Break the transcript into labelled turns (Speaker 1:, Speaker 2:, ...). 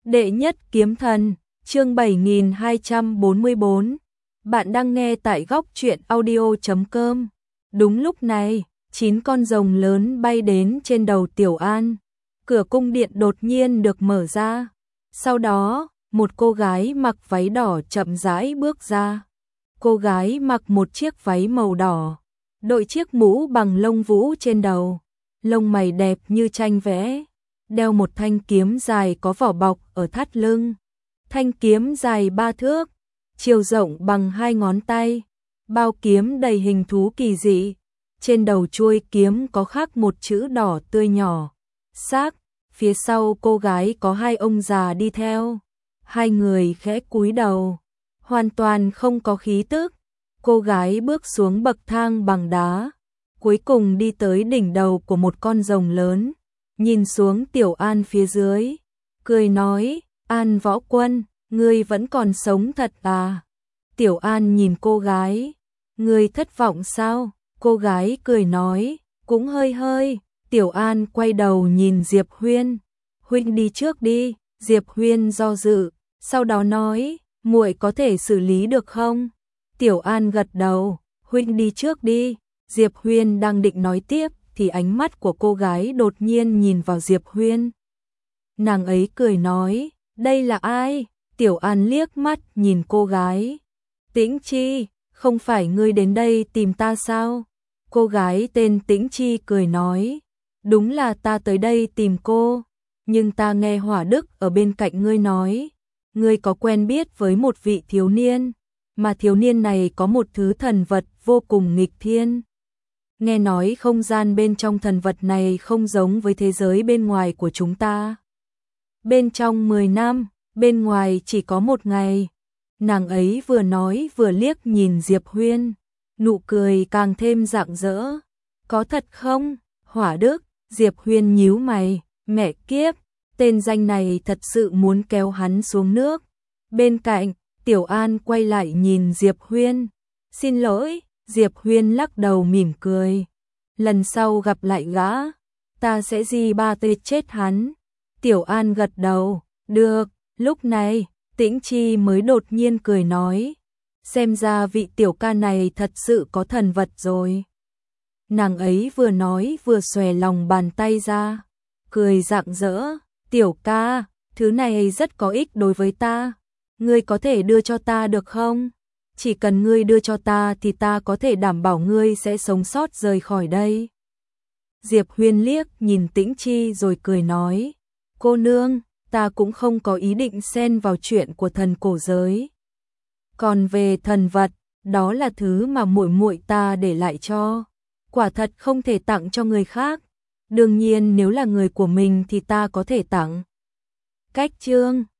Speaker 1: Đệ nhất kiếm thần, chương 7244. Bạn đang nghe tại góc truyện audio.com. Đúng lúc này, 9 con rồng lớn bay đến trên đầu Tiểu An. Cửa cung điện đột nhiên được mở ra. Sau đó, một cô gái mặc váy đỏ chậm rãi bước ra. Cô gái mặc một chiếc váy màu đỏ, đội chiếc mũ bằng lông vũ trên đầu, lông mày đẹp như tranh vẽ, đeo một thanh kiếm dài có vỏ bọc ở thắt lưng. Thanh kiếm dài 3 thước, chiều rộng bằng 2 ngón tay, bao kiếm đầy hình thú kỳ dị. Trên đầu chuôi kiếm có khắc một chữ đỏ tươi nhỏ, xác. Phía sau cô gái có 2 ông già đi theo. 2 người khẽ cúi đầu, hoàn toàn không có khí tức. Cô gái bước xuống bậc thang bằng đá, cuối cùng đi tới đỉnh đầu của một con rồng lớn, nhìn xuống Tiểu An phía dưới, cười nói: "An Võ Quân, ngươi vẫn còn sống thật à?" Tiểu An nhìn cô gái: "Ngươi thất vọng sao?" Cô gái cười nói: "Cũng hơi hơi." Tiểu An quay đầu nhìn Diệp Huyên: "Huynh đi trước đi." Diệp Huyên do dự, sau đó nói: "Muội có thể xử lý được không?" Tiểu An gật đầu: "Huynh đi trước đi." Diệp Huyên đang định nói tiếp thì ánh mắt của cô gái đột nhiên nhìn vào Diệp Huyên. Nàng ấy cười nói: "Đây là ai?" Tiểu An liếc mắt nhìn cô gái: "Tĩnh Chi, không phải ngươi đến đây tìm ta sao?" Cô gái tên Tĩnh Chi cười nói: "Đúng là ta tới đây tìm cô, nhưng ta nghe Hỏa Đức ở bên cạnh ngươi nói, ngươi có quen biết với một vị thiếu niên, mà thiếu niên này có một thứ thần vật vô cùng nghịch thiên. Nghe nói không gian bên trong thần vật này không giống với thế giới bên ngoài của chúng ta. Bên trong 10 năm, bên ngoài chỉ có 1 ngày." Nàng ấy vừa nói vừa liếc nhìn Diệp Huyên, nụ cười càng thêm rạng rỡ. "Có thật không, Hỏa Đức?" Diệp Huyên nhíu mày: "Mẹ kiếp, tên danh này thật sự muốn kéo hắn xuống nước." Bên cạnh, Tiểu An quay lại nhìn Diệp Huyên: "Xin lỗi." Diệp Huyên lắc đầu mỉm cười: "Lần sau gặp lại gã, ta sẽ di ba tê chết hắn." Tiểu An gật đầu: "Được." Lúc này, Tĩnh Chi mới đột nhiên cười nói: "Xem ra vị tiểu ca này thật sự có thần vật rồi." Nàng ấy vừa nói vừa xòe lòng bàn tay ra, cười rạng rỡ: "Tiểu ca, thứ này rất có ích đối với ta. Ngươi có thể đưa cho ta được không? Chỉ cần ngươi đưa cho ta thì ta có thể đảm bảo ngươi sẽ sống sót rời khỏi đây." Diệp Huyên liếc nhìn Tĩnh Chi rồi cười nói: "Cô nương, ta cũng không có ý định xen vào chuyện của thần cổ giới. Còn về thần vật, đó là thứ mà muội muội ta để lại cho, quả thật không thể tặng cho người khác. Đương nhiên nếu là người của mình thì ta có thể tặng." Cách chương